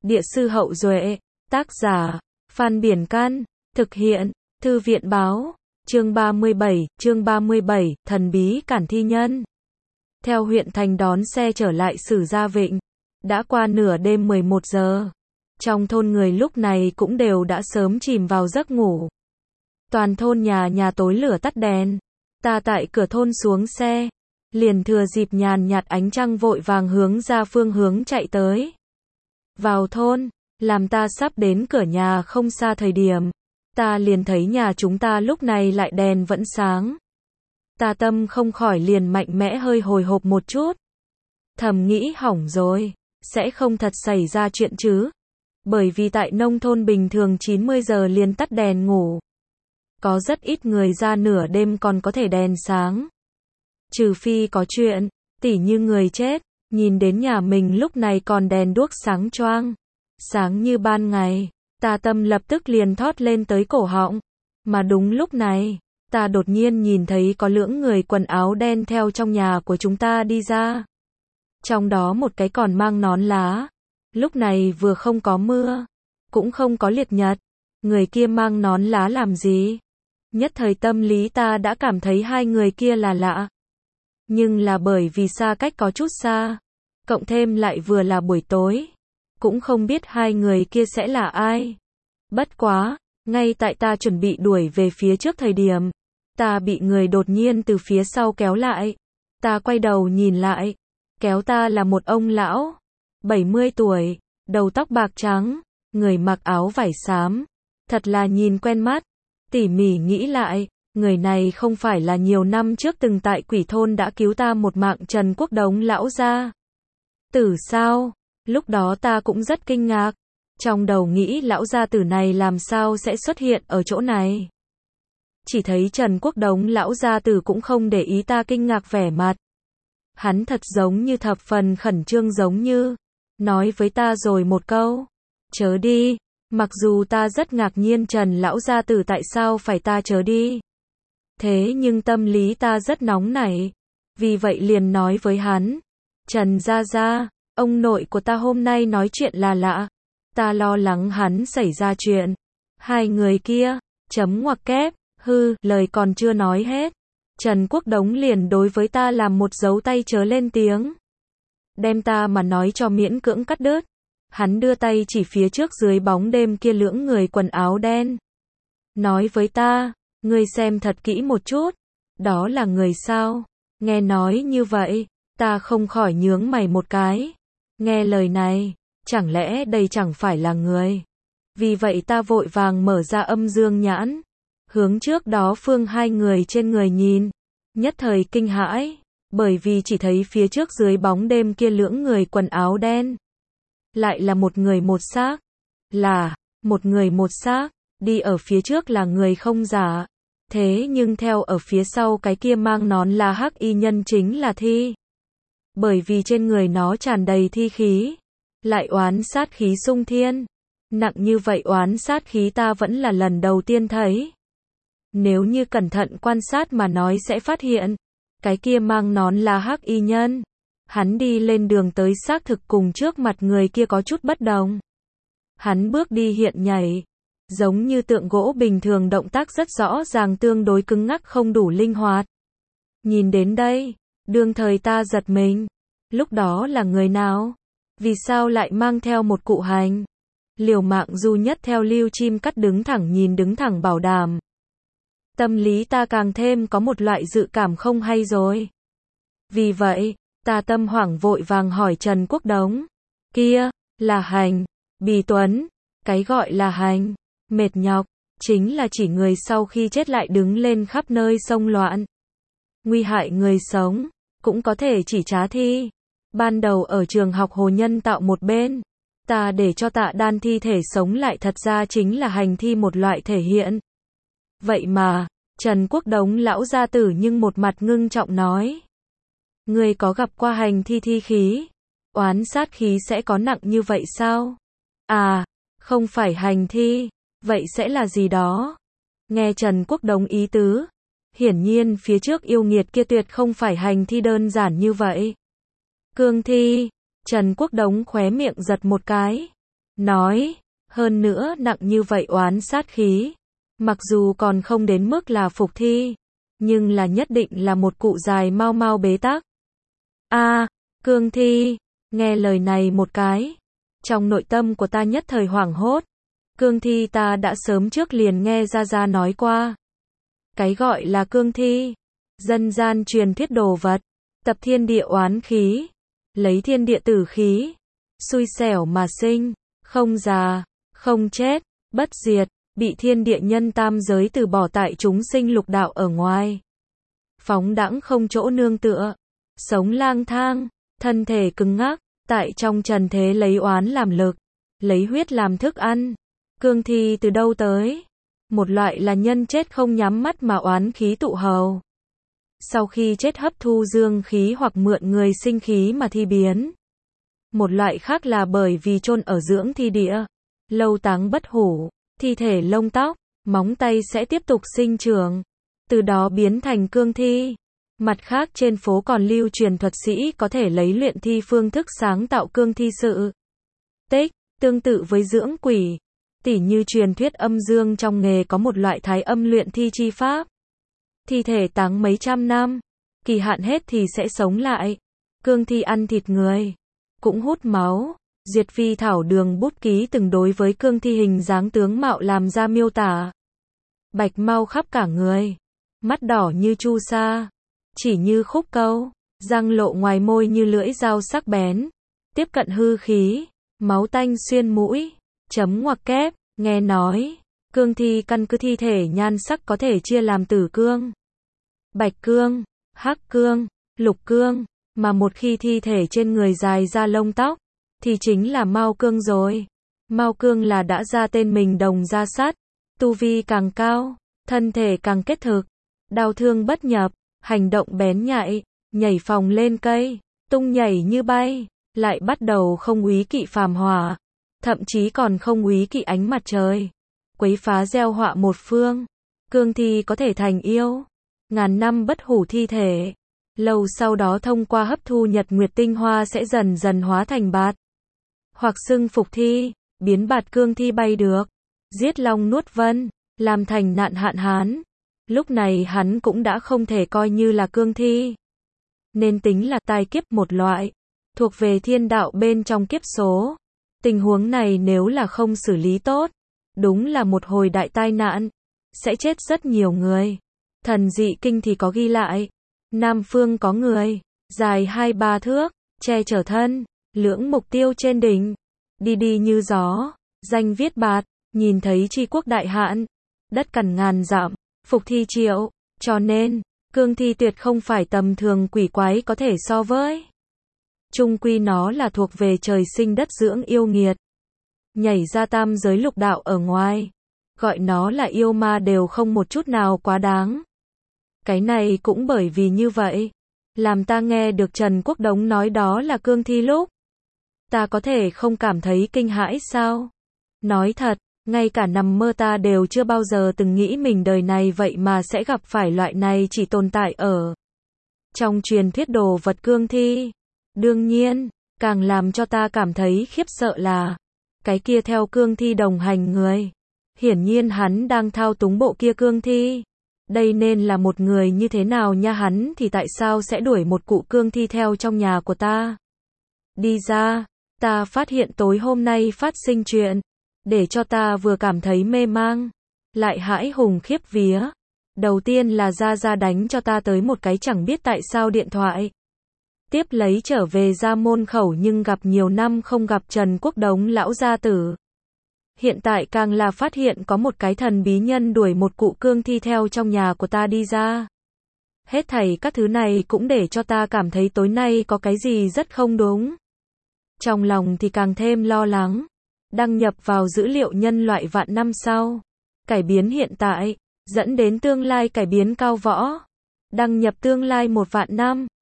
Địa sư Hậu Duệ, tác giả, Phan Biển Can, thực hiện, Thư viện Báo, chương 37, thần bí cản thi nhân. Theo huyện thành đón xe trở lại Sử Gia Vịnh, đã qua nửa đêm 11 giờ. Trong thôn người lúc này cũng đều đã sớm chìm vào giấc ngủ. Toàn thôn nhà tối lửa tắt đèn. Ta tại cửa thôn xuống xe, liền thừa dịp nhàn nhạt ánh trăng vội vàng hướng ra phương hướng chạy tới. Vào thôn, làm ta sắp đến cửa nhà không xa thời điểm, ta liền thấy nhà chúng ta lúc này lại đèn vẫn sáng. Ta tâm không khỏi liền mạnh mẽ hơi hồi hộp một chút. Thầm nghĩ hỏng rồi, sẽ không thật xảy ra chuyện chứ. Bởi vì tại nông thôn bình thường 90 giờ liền tắt đèn ngủ. Có rất ít người ra nửa đêm còn có thể đèn sáng. Trừ phi có chuyện, tỉ như người chết, nhìn đến nhà mình lúc này còn đèn đuốc sáng choang, sáng như ban ngày, ta tâm lập tức liền thót lên tới cổ họng. Mà đúng lúc này, ta đột nhiên nhìn thấy có lưỡng người quần áo đen theo trong nhà của chúng ta đi ra. Trong đó một cái còn mang nón lá. Lúc này vừa không có mưa, cũng không có liệt nhật. Người kia mang nón lá làm gì? Nhất thời tâm lý ta đã cảm thấy hai người kia là lạ. Nhưng là bởi vì xa cách có chút xa, cộng thêm lại vừa là buổi tối, cũng không biết hai người kia sẽ là ai. Bất quá, ngay tại ta chuẩn bị đuổi về phía trước thời điểm, ta bị người đột nhiên từ phía sau kéo lại. Ta quay đầu nhìn lại, kéo ta là một ông lão, 70 tuổi, đầu tóc bạc trắng, người mặc áo vải xám, thật là nhìn quen mắt. Tỉ mỉ nghĩ lại, người này không phải là nhiều năm trước từng tại Quỷ thôn đã cứu ta một mạng Trần Quốc Đống lão gia tử sao? Lúc đó ta cũng rất kinh ngạc, trong đầu nghĩ lão gia tử này làm sao sẽ xuất hiện ở chỗ này. Chỉ thấy Trần Quốc Đống lão gia tử cũng không để ý ta kinh ngạc vẻ mặt. Hắn thật giống như thập phần khẩn trương giống như nói với ta rồi một câu, chớ đi. Mặc dù ta rất ngạc nhiên Trần lão gia tử tại sao phải ta chớ đi. Thế nhưng tâm lý ta rất nóng nảy. Vì vậy liền nói với hắn, Trần gia gia, ông nội của ta hôm nay nói chuyện là lạ. Ta lo lắng hắn xảy ra chuyện. Hai người kia, chấm ngoặc kép, lời còn chưa nói hết. Trần Quốc Đống liền đối với ta làm một dấu tay chớ lên tiếng. Đem ta mà nói cho miễn cưỡng cắt đứt. Hắn đưa tay chỉ phía trước dưới bóng đêm kia lưỡng người quần áo đen. Nói với ta, ngươi xem thật kỹ một chút. Đó là người sao? Nghe nói như vậy, ta không khỏi nhướng mày một cái. Nghe lời này, chẳng lẽ đây chẳng phải là người? Vì vậy ta vội vàng mở ra âm dương nhãn. Hướng trước đó phương hai người trên người nhìn. Nhất thời kinh hãi, bởi vì chỉ thấy phía trước dưới bóng đêm kia lưỡng người quần áo đen. Lại là một người một xác. Là, một người một xác, đi ở phía trước là người không giả. Thế nhưng theo ở phía sau cái kia mang nón là hắc y nhân chính là thi. Bởi vì trên người nó tràn đầy thi khí. Lại oán sát khí sung thiên. Nặng như vậy oán sát khí ta vẫn là lần đầu tiên thấy. Nếu như cẩn thận quan sát mà nói sẽ phát hiện. Cái kia mang nón là hắc y nhân. Hắn đi lên đường tới xác thực cùng trước mặt người kia có chút bất đồng. Hắn bước đi hiện nhảy, giống như tượng gỗ bình thường động tác rất rõ ràng tương đối cứng ngắc không đủ linh hoạt. Nhìn đến đây, đương thời ta giật mình. Lúc đó là người nào? Vì sao lại mang theo một cụ hành? Liều mạng du nhất theo lưu chim cắt đứng thẳng nhìn đứng thẳng bảo đảm. Tâm lý ta càng thêm có một loại dự cảm không hay rồi. Vì vậy, ta tâm hoảng vội vàng hỏi Trần Quốc Đống. Kia, là hành, Bì Tuấn. Cái gọi là hành, mệt nhọc, chính là chỉ người sau khi chết lại đứng lên khắp nơi xông loạn. Nguy hại người sống, cũng có thể chỉ trá thi. Ban đầu ở trường học Hồ Nhân Tạo một bên, ta để cho Tạ Đan thi thể sống lại thật ra chính là hành thi một loại thể hiện. Vậy mà, Trần Quốc Đống lão gia tử nhưng một mặt ngưng trọng nói. Ngươi có gặp qua hành thi thi khí? Oán sát khí sẽ có nặng như vậy sao? À, không phải hành thi, vậy sẽ là gì đó? Nghe Trần Quốc Đống ý tứ, hiển nhiên phía trước yêu nghiệt kia tuyệt không phải hành thi đơn giản như vậy. Cương thi, Trần Quốc Đống khóe miệng giật một cái. nói, hơn nữa nặng như vậy oán sát khí, mặc dù còn không đến mức là phục thi, nhưng là nhất định là một cụ dài mau mau bế tắc. A, cương thi, nghe lời này một cái, trong nội tâm của ta nhất thời hoảng hốt. Cương thi ta đã sớm trước liền nghe Gia Gia nói qua. Cái gọi là cương thi, dân gian truyền thuyết đồ vật, tập thiên địa oán khí, lấy thiên địa tử khí, xui xẻo mà sinh, không già, không chết, bất diệt, bị thiên địa nhân tam giới từ bỏ tại chúng sinh lục đạo ở ngoài. Phóng đãng không chỗ nương tựa, sống lang thang, thân thể cứng ngắc, tại trong trần thế lấy oán làm lực, lấy huyết làm thức ăn. Cương thi từ đâu tới? Một loại là nhân chết không nhắm mắt mà oán khí tụ hầu. Sau khi chết hấp thu dương khí hoặc mượn người sinh khí mà thi biến. Một loại khác là bởi vì chôn ở dưỡng thi địa, lâu táng bất hủ, thi thể lông tóc, móng tay sẽ tiếp tục sinh trưởng, từ đó biến thành cương thi. Mặt khác trên phố còn lưu truyền thuật sĩ có thể lấy luyện thi phương thức sáng tạo cương thi sự tích, tương tự với dưỡng quỷ. Tỉ như truyền thuyết âm dương trong nghề có một loại thái âm luyện thi chi pháp. Thi thể táng mấy trăm năm, kỳ hạn hết thì sẽ sống lại. Cương thi ăn thịt người, cũng hút máu. Duyệt Vi Thảo Đường bút ký từng đối với cương thi hình dáng tướng mạo làm ra miêu tả. Bạch mau khắp cả người, mắt đỏ như chu sa, chỉ như khúc câu, răng lộ ngoài môi như lưỡi dao sắc bén, tiếp cận hư khí, máu tanh xuyên mũi. Chấm ngoặc kép, nghe nói, cương thi căn cứ thi thể nhan sắc có thể chia làm tử cương, bạch cương, hắc cương, lục cương, mà một khi thi thể trên người dài ra lông tóc, thì chính là mao cương rồi. Mao cương là đã ra tên mình đồng ra sắt, tu vi càng cao, thân thể càng kết thực, đao thương bất nhập, hành động bén nhạy, nhảy phòng lên cây, tung nhảy như bay, lại bắt đầu không úy kỵ phàm hỏa. Thậm chí còn không úy kỵ ánh mặt trời, quấy phá gieo họa một phương. Cương thi có thể thành yêu, ngàn năm bất hủ thi thể, lâu sau đó thông qua hấp thu nhật nguyệt tinh hoa sẽ dần dần hóa thành bạt, hoặc xưng phục thi, biến bạt cương thi bay được, giết long nuốt vân, làm thành nạn hạn hán. Lúc này hắn cũng đã không thể coi như là cương thi, nên tính là tai kiếp một loại, thuộc về thiên đạo bên trong kiếp số. Tình huống này nếu là không xử lý tốt, đúng là một hồi đại tai nạn, sẽ chết rất nhiều người. Thần dị kinh thì có ghi lại, Nam phương có người, dài 2-3 thước, che chở thân, lưỡng mục tiêu trên đỉnh, đi đi như gió, danh viết bạt, nhìn thấy tri quốc đại hạn, đất cằn ngàn dặm, phục thi triệu, cho nên, cương thi tuyệt không phải tầm thường quỷ quái có thể so với. Chung quy nó là thuộc về trời sinh đất dưỡng yêu nghiệt. Nhảy ra tam giới lục đạo ở ngoài. Gọi nó là yêu ma đều không một chút nào quá đáng. Cái này cũng bởi vì như vậy. Làm ta nghe được Trần Quốc Đống nói đó là cương thi lúc. Ta có thể không cảm thấy kinh hãi sao? Nói thật, ngay cả nằm mơ ta đều chưa bao giờ từng nghĩ mình đời này vậy mà sẽ gặp phải loại này chỉ tồn tại ở trong truyền thuyết đồ vật cương thi. Đương nhiên, càng làm cho ta cảm thấy khiếp sợ là cái kia theo cương thi đồng hành người. Hiển nhiên hắn đang thao túng bộ kia cương thi. Đây nên là một người như thế nào nha, hắn thì tại sao sẽ đuổi một cụ cương thi theo trong nhà của ta? Đi ra, ta phát hiện tối hôm nay phát sinh chuyện, để cho ta vừa cảm thấy mê mang, lại hãi hùng khiếp vía. Đầu tiên là Gia Gia đánh cho ta tới một cái chẳng biết tại sao điện thoại. Tiếp lấy trở về ra môn khẩu nhưng gặp nhiều năm không gặp Trần Quốc Đống lão gia tử. Hiện tại càng là phát hiện có một cái thần bí nhân đuổi một cụ cương thi theo trong nhà của ta đi ra. Hết thảy các thứ này cũng để cho ta cảm thấy tối nay có cái gì rất không đúng. Trong lòng thì càng thêm lo lắng. Đăng nhập vào dữ liệu nhân loại vạn năm sau. Cải biến hiện tại, dẫn đến tương lai cải biến cao võ. Đăng nhập tương lai 1 vạn năm.